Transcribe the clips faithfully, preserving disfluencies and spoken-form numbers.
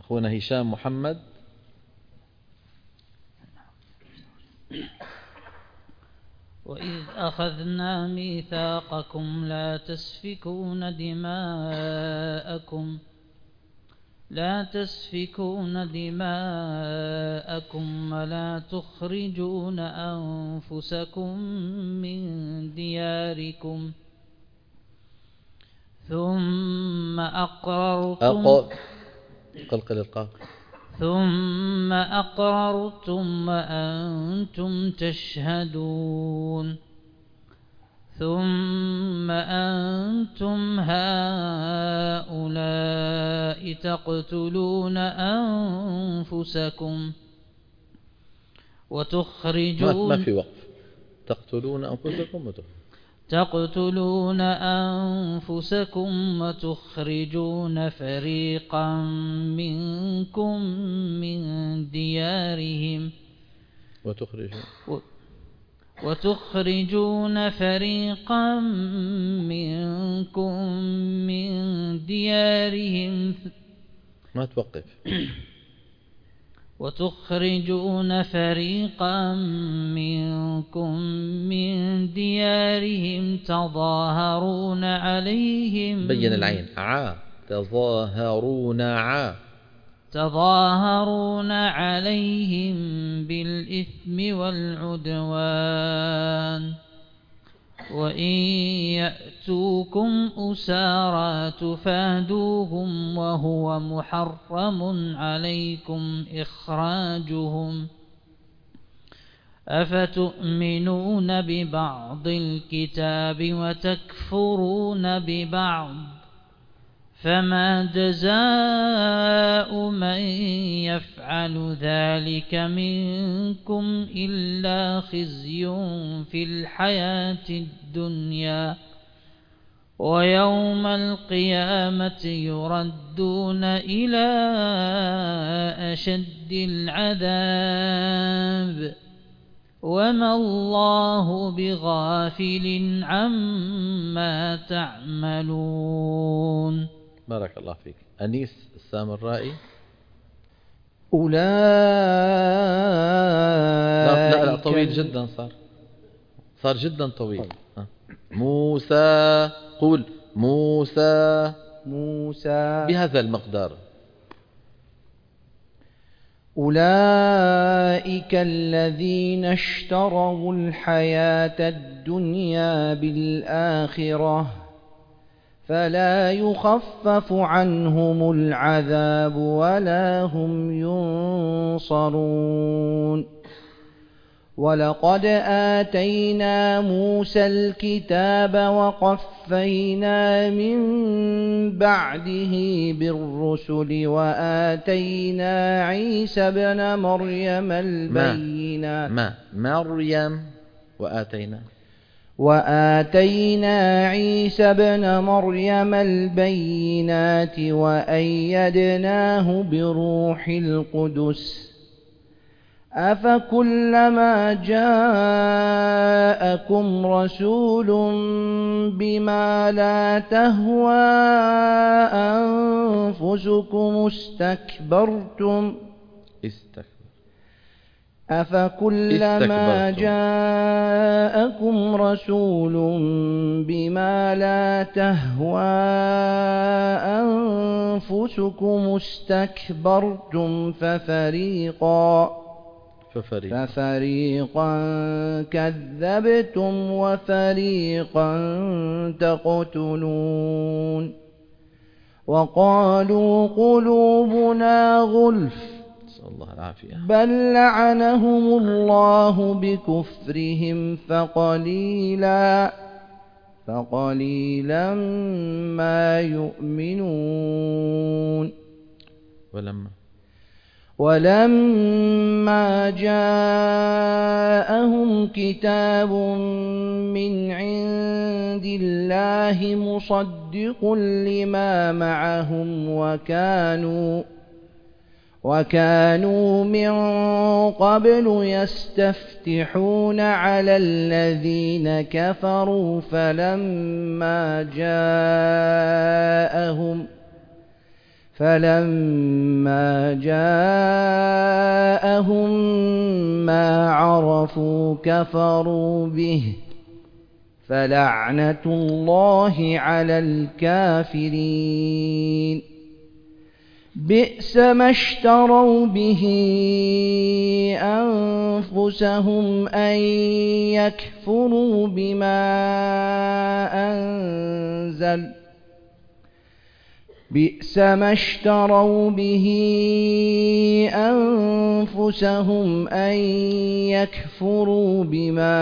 أخونا هشام محمد. وإذ أخذنا ميثاقكم لا تسفكون دماءكم لا تسفكون دماءكم ولا تخرجون أنفسكم من دياركم ثم أقررتم قلقل القاف ثم أقررتم وأنتم تشهدون ثم أنتم هؤلاء تقتلون أنفسكم وتخرجون ما في وقف تقتلون أنفسكم وتخرجون تقتلون أنفسكم وتخرجون فريقا منكم من ديارهم وتخرجون وتخرجون فريقا منكم من ديارهم ما توقف وتخرجون فريقا منكم من ديارهم تظاهرون عليهم بين العين ع تظاهرون ع تظاهرون عليهم بالإثم والعدوان وإن يأتوكم أسارى تفادوهم وهو محرم عليكم إخراجهم أفتؤمنون ببعض الكتاب وتكفرون ببعض فما جزاء من يفعل ذلك منكم إلا خزي في الحياة الدنيا ويوم القيامة يردون إلى أشد العذاب وما الله بغافل عما تعملون. بارك الله فيك. أنيس السامرائي. أولئك لا, لا, لا طويل جدا صار صار جدا طويل. موسى قول موسى موسى بهذا المقدار. أولئك الذين اشتروا الحياة الدنيا بالآخرة فلا يخفف عنهم العذاب ولا هم ينصرون. ولقد آتينا موسى الكتاب وقفينا من بعده بالرسل وآتينا عيسى ابن مريم البينات ما, ما مريم وآتينا وآتينا عيسى ابن مريم البينات وأيدناه بروح القدس أفكلما جاءكم رسول بما لا تهوى أنفسكم استكبرتم استكبر أفكلما جاءكم رسول بما لا تهوى أنفسكم استكبرتم ففريقا ففريقا, ففريقا كذبتم وفريقا تقتلون. وقالوا قلوبنا غلف الله العافية بل لعنهم الله بكفرهم فقليلا فقليلا ما يؤمنون. ولما ولما جاءهم كتاب من عند الله مصدق لما معهم وكانوا وكانوا من قبل يستفتحون على الذين كفروا فلما جاءهم فلما جاءهم ما عرفوا كفروا به فلعنة الله على الكافرين بئس ما اشتروا به أنفسهم أن يكفروا بما أنزل بئس ما اشتروا به أنفسهم أن يكفروا بما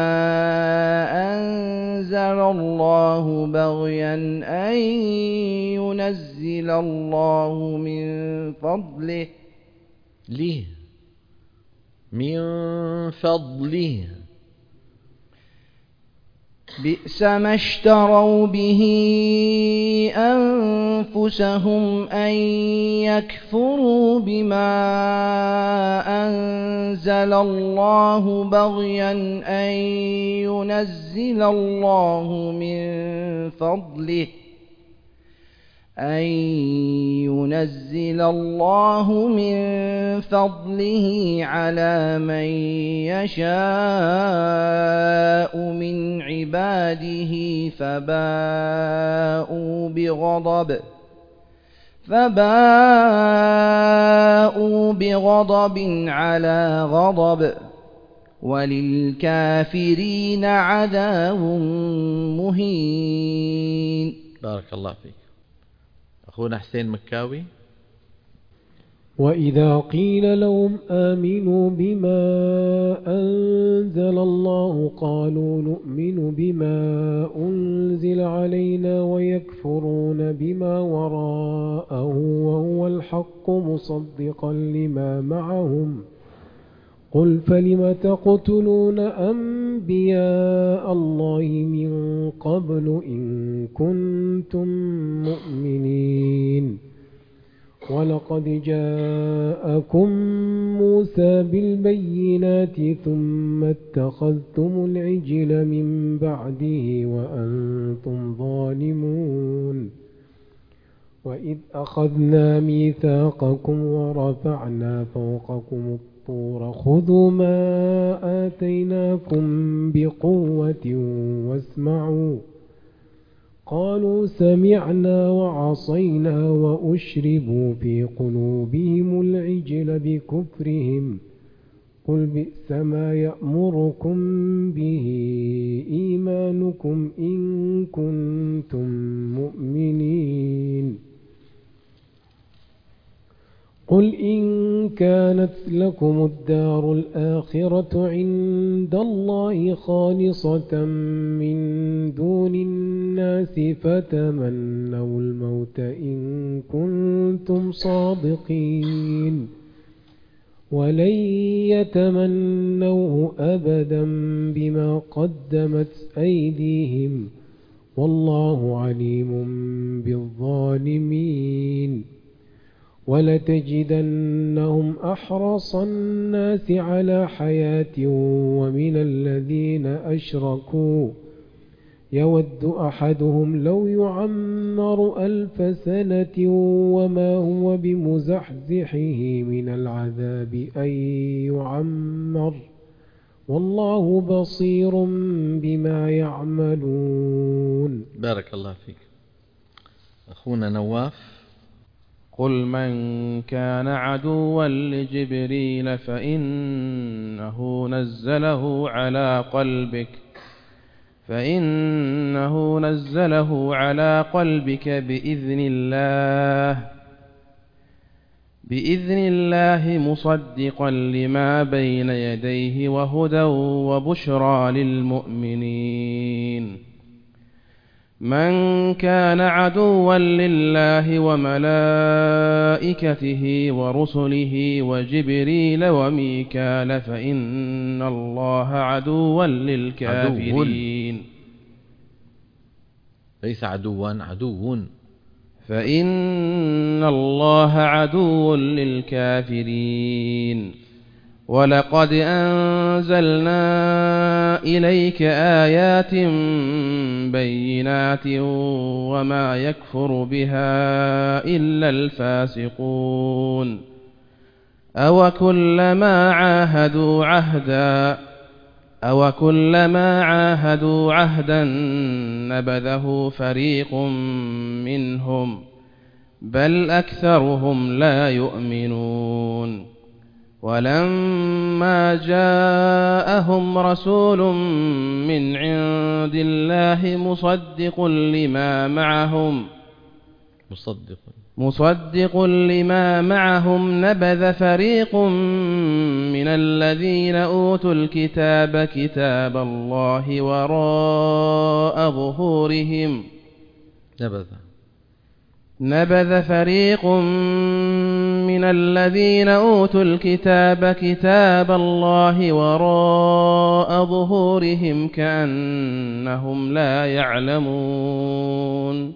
أنزل الله بغيا أن ينزل الله من فضله ليه من فضله بئس ما اشتروا به أنفسهم أن يكفروا بما أنزل الله بغيا أن ينزل الله من فضله أن ينزل الله من فضله على من يشاء من عباده فباءوا بغضب فباءوا بغضب على غضب وللكافرين عذاب مهين. بارك الله فيك. أخونا حسين مكاوي. وإذا قيل لهم آمنوا بما أنزل الله قالوا نؤمن بما أنزل علينا ويكفرون بما وراءه وهو الحق مصدقا لما معهم قل فلم تقتلون أنبياء الله من قبل إن كنتم مؤمنين ولقد جاءكم موسى بالبينات ثم اتخذتم العجل من بعده وأنتم ظالمون وإذ أخذنا ميثاقكم ورفعنا فوقكم الطور خذوا ما آتيناكم بقوة واسمعوا قالوا سمعنا وعصينا وأشربوا في قلوبهم العجل بكفرهم قل بئس ما يأمركم به إيمانكم إن كنتم مؤمنين قل إن كانت لكم الدار الآخرة عند الله خالصة من دون الناس فتمنوا الموت إن كنتم صادقين ولن يتمنوه أبدا بما قدمت أيديهم والله عليم بالظالمين ولتجدنهم أحرص الناس على حياة ومن الذين أشركوا يود أحدهم لو يعمر ألف سنة وما هو بمزحزحه من العذاب أن يعمر والله بصير بما يعملون. بارك الله فيك. أخونا نواف. قل من كان عدوا لجبريل فإنه نزله على قلبك فإنه نزله على قلبك بإذن الله بإذن الله مصدقا لما بين يديه وهدى وبشرى للمؤمنين. من كان عدوا لله وملائكته ورسله وجبريل وميكال فإن الله عدوا للكافرين. ليس عدوا عدو. فإن الله عدو للكافرين. ولقد أنزلنا إليك آيات بينات وما يكفر بها إلا الفاسقون أو كلما عاهدوا عهدا أو كلما عاهدوا عهدا نبذه فريق منهم بل أكثرهم لا يؤمنون ولما جاءهم رسول من عند الله مصدق لما معهم مصدق مصدق لما معهم نبذ فريق من الذين أوتوا الكتاب كتاب الله وراء ظهورهم نبذ نبذ فريق من الذين أوتوا الكتاب كتاب الله وراء ظهورهم كأنهم لا يعلمون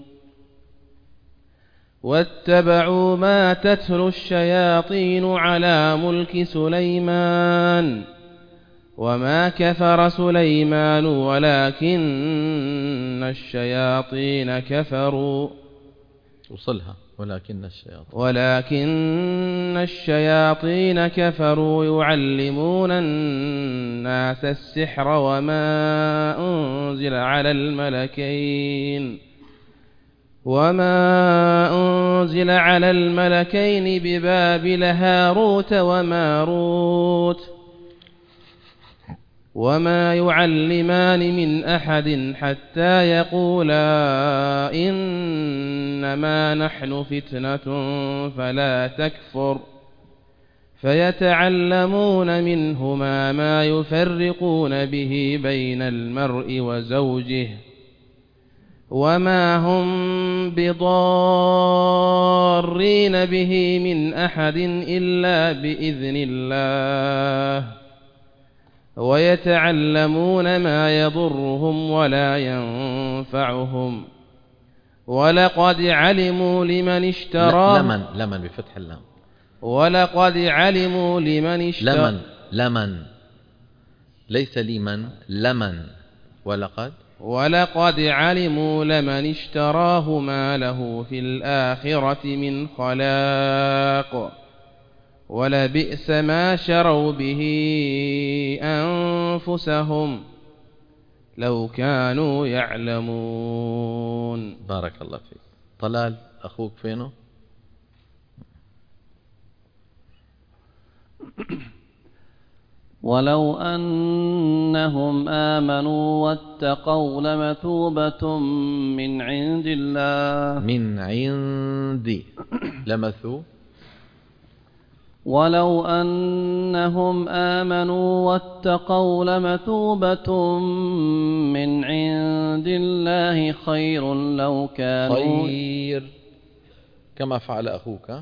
واتبعوا ما تتلو الشياطين على ملك سليمان وما كفر سليمان ولكن الشياطين كفروا وصلها ولكن الشياطين ولكن الشياطين كفروا يعلمون الناس السحر وما أنزل على الملكين وما أنزل على الملكين ببابل هاروت وماروت وما يعلمان من أحد حتى يقولا إنما نحن فتنة فلا تكفر فيتعلمون منهما ما يفرقون به بين المرء وزوجه وما هم بضارين به من أحد إلا بإذن الله ويتعلمون ما يضرهم ولا ينفعهم ولقد علموا لمن اشتراه لمن لمن بفتح اللام ولقد علموا لمن اشتراه لمن لمن ليس لمن لمن ولقد ولقد علموا لمن اشتراه ما له في الآخرة من خلاق ولبئس ما شروا به أنفسهم لو كانوا يعلمون. بارك الله فيك. طلال أخوك فينه؟ ولو أنهم آمنوا واتقوا لمثوبة من عند الله من عندي لمثو ولو أنهم آمنوا واتقوا لمثوبة من عند الله خير لو كانوا خير كما فعل أخوك.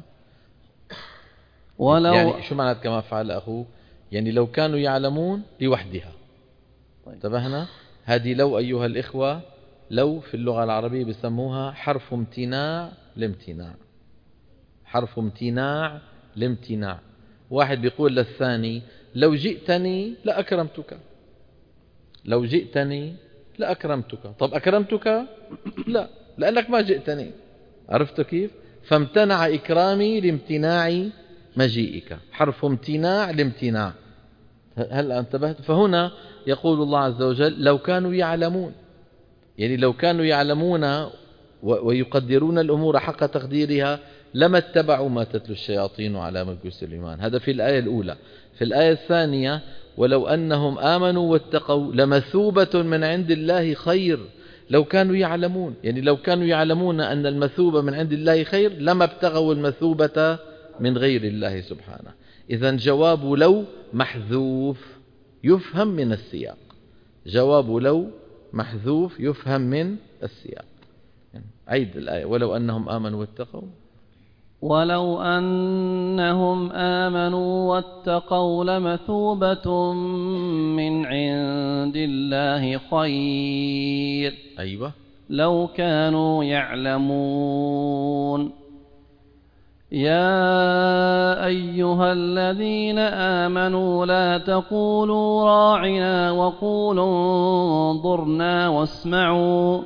ولو يعني شو معنى كما فعل أخوك؟ يعني لو كانوا يعلمون لوحدها. انتبهنا؟ هذه لو أيها الإخوة، لو في اللغة العربية بسموها حرف امتناع لامتناع. حرف امتناع لامتناع. واحد بيقول للثاني لو جئتني لأكرمتك، لو جئتني لأكرمتك. طب أكرمتك؟ لا، لأنك ما جئتني. عرفت كيف؟ فامتنع إكرامي لامتناع مجيئك. حرف امتناع لامتناع. هل انتبهت؟ فهنا يقول الله عز وجل لو كانوا يعلمون، يعني لو كانوا يعلمون ويقدرون الأمور حق تقديرها لما اتبعوا ما تتلو الشياطين على ملك سليمان. هذا في الآية الأولى. في الآية الثانية ولو أنهم آمنوا واتقوا لمثوبة من عند الله خير لو كانوا يعلمون. يعني لو كانوا يعلمون أن المثوبة من عند الله خير لما ابتغوا المثوبة من غير الله سبحانه. إذن جواب لو محذوف يفهم من السياق. جواب لو محذوف يفهم من السياق. عيد الآية ولو أنهم آمنوا واتقوا ولو أنهم آمنوا واتقوا لمثوبة من عند الله خير أيوة لو كانوا يعلمون. يا أيها الذين آمنوا لا تقولوا راعنا وقولوا انظرنا واسمعوا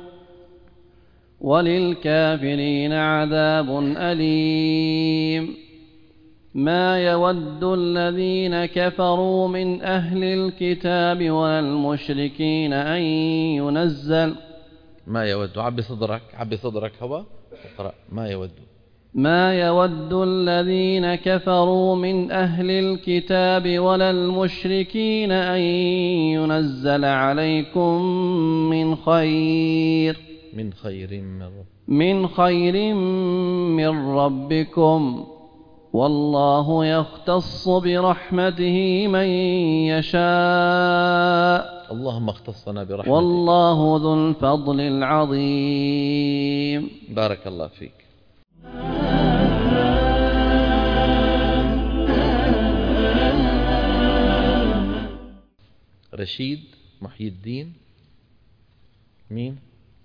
وللكافرين عذاب أليم ما يود الذين كفروا من أهل الكتاب والمشركين أن ينزل ما يود عبي صدرك عبي صدرك هوا اقرأ ما يود ما يود الذين كفروا من أهل الكتاب ولا المشركين أن ينزل عليكم من خير من خير من رب من خير من ربكم والله يختص برحمته من يشاء اللهم اختصنا برحمتك والله ذو الفضل العظيم. بارك الله فيك. رشيد محي الدين مين؟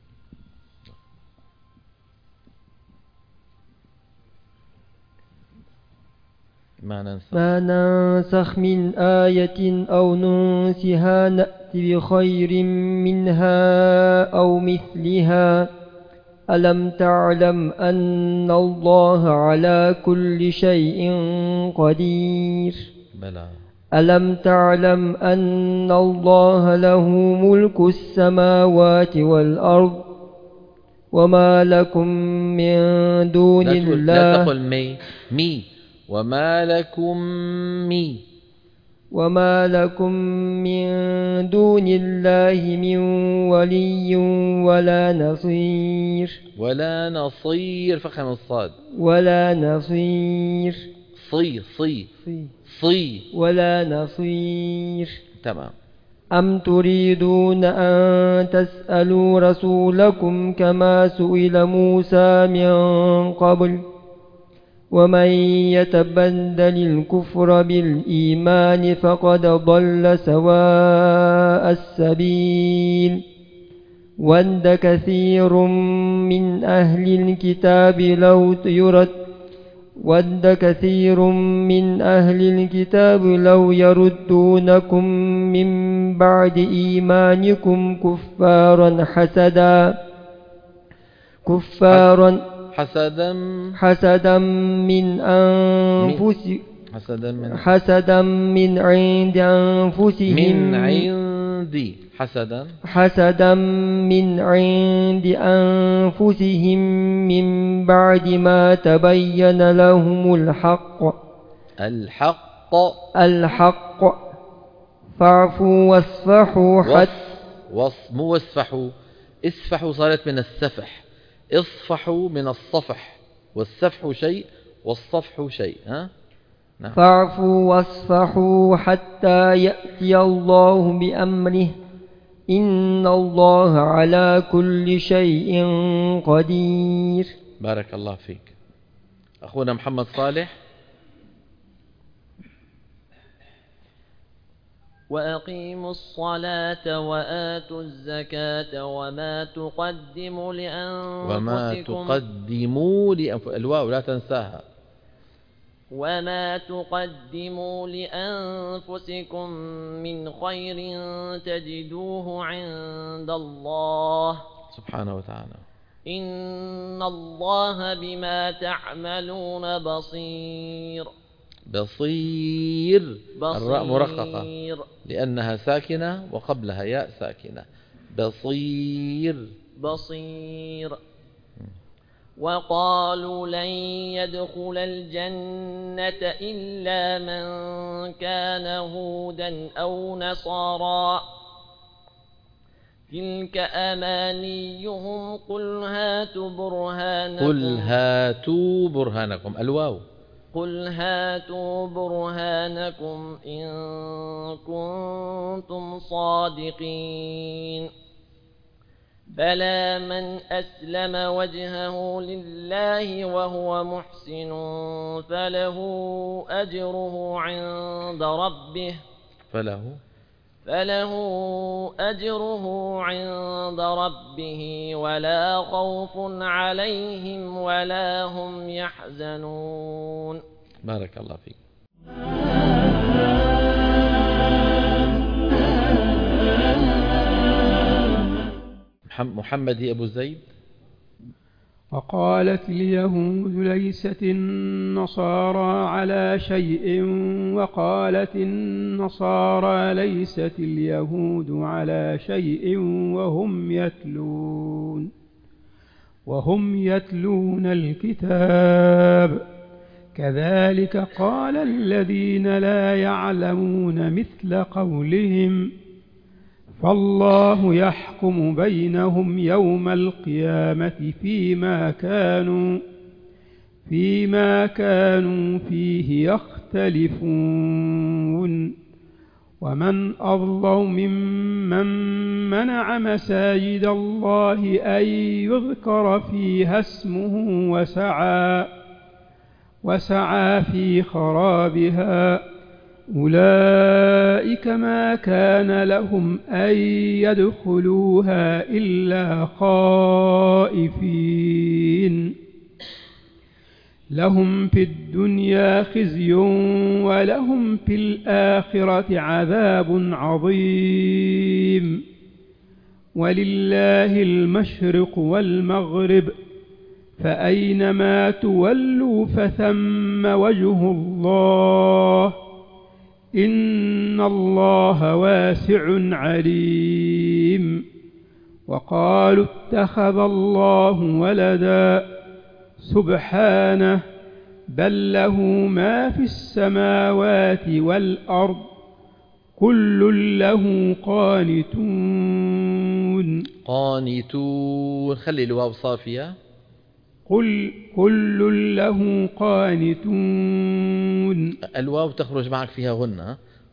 ما ننسخ ما ننسخ من آية أو ننسها نأتي بخير منها أو مثلها ألم تعلم أن الله على كل شيء قدير بلى ألم تعلم أن الله له ملك السماوات والأرض وما لكم من دون لا تقول الله لا تقل مي مي وما لكم مي وما لكم من دون الله من ولي ولا نصير ولا نصير فخم الصاد ولا نصير صي صي صي صي ولا نصير. تمام. أم تريدون أن تسألوا رسولكم كما سئل موسى من قبل ومن يتبدل الكفر بالإيمان فقد ضل سواء السبيل ود كثير من أهل الكتاب لو يرد ود كثير من أهل الكتاب لو يردونكم من بعد إيمانكم كفارا حسدا كفارا حسدا حسدا من أنفسهم حسدا من حسدا من عند أنفسهم من عندي حسدا حسدا من عند أنفسهم من بعد ما تبين لهم الحق الحق الحق فاعفوا واصفحوا حتى وص مو واصفحوا اصفحوا صارت من السفح اصفحوا من الصفح والسفح شيء والصفح شيء ها نعم. فاعفوا واصفحوا حتى يأتي الله بأمره إن الله على كل شيء قدير. بارك الله فيك. أخونا محمد صالح. وأقيموا الصلاة وآتوا الزكاة وما تقدموا لأنفسكم وما تقدموا لأنفسكم الواو لا تنساها وما تقدموا لأنفسكم من خير تجدوه عند الله سبحانه وتعالى إن الله بما تعملون بصير. بصير, بصير الراء مرققة لأنها ساكنة وقبلها ياء ساكنة. بصير بصير. وقالوا لن يدخل الجنة إلا من كان هودا أو نصارى تلك أمانيهم قل هاتوا برهانكم قل هاتوا برهانكم الواو قل هاتوا برهانكم إن كنتم صادقين بلى من أسلم وجهه لله وهو محسن فله أجره عند ربه فله فله أجره عند ربه ولا خوف عليهم ولا هم يحزنون. بارك الله فيك. محمد أبو زيد. وقالت اليهود ليست النصارى على شيء وقالت النصارى ليست اليهود على شيء وهم يتلون وهم يتلون الكتاب كذلك قال الذين لا يعلمون مثل قولهم فالله يحكم بينهم يوم القيامة فيما كانوا فيما كانوا فيه يختلفون ومن أظلم ممن منع مساجد الله أن يذكر فيها اسمه وسعى وسعى في خرابها أولئك ما كان لهم أن يدخلوها إلا خائفين لهم في الدنيا خزي ولهم في الآخرة عذاب عظيم ولله المشرق والمغرب فأينما تولوا فثم وجه الله إن الله واسع عليم وقالوا اتخذ الله ولدا سبحانه بل له ما في السماوات والأرض كل له قانتون. قانتون خلي الواو صافية. قل كل له قانتون الواو تخرج معك فيها غنة.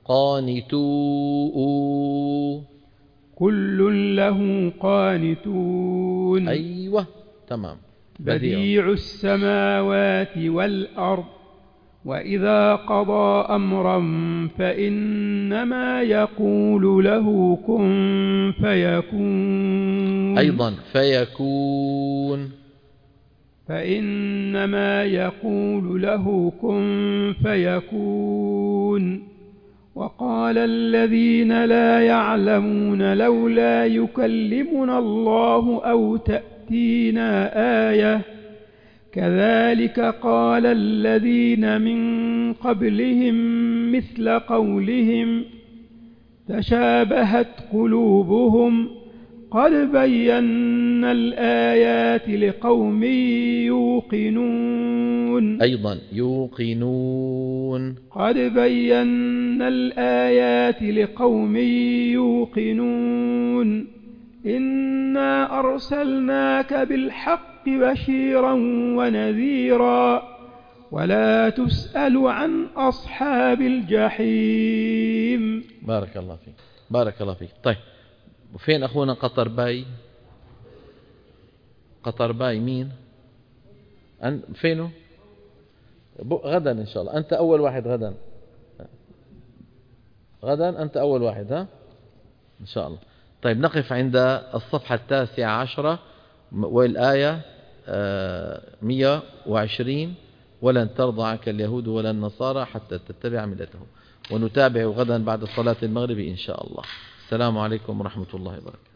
قانتون كل له قانتون. أيوة تمام. بديع السماوات والأرض وإذا قضى أمرا فإنما يقول له كن فيكون. أيضا فيكون فإنما يقول له كن فيكون. وقال الذين لا يعلمون لولا يكلمنا الله أو تأتينا آية كذلك قال الذين من قبلهم مثل قولهم تشابهت قلوبهم قد بينا الآيات لقوم يوقنون. أيضا يوقنون قد بينا الآيات لقوم يوقنون إنا أرسلناك بالحق بشيرا ونذيرا ولا تسأل عن أصحاب الجحيم. بارك الله فيك. بارك الله فيك. طيب وفين أخونا قطر باي؟ قطر باي مين؟ أن فينه؟ غدا إن شاء الله. أنت أول واحد غدا. غدا أنت أول واحد ها؟ إن شاء الله. طيب نقف عند الصفحة التاسعة عشرة والآية مئة وعشرين ولن ترضى عنك اليهود ولا النصارى حتى تتبع ملتهم ونتابع غدا بعد صلاة المغرب إن شاء الله. السلام عليكم ورحمة الله وبركاته.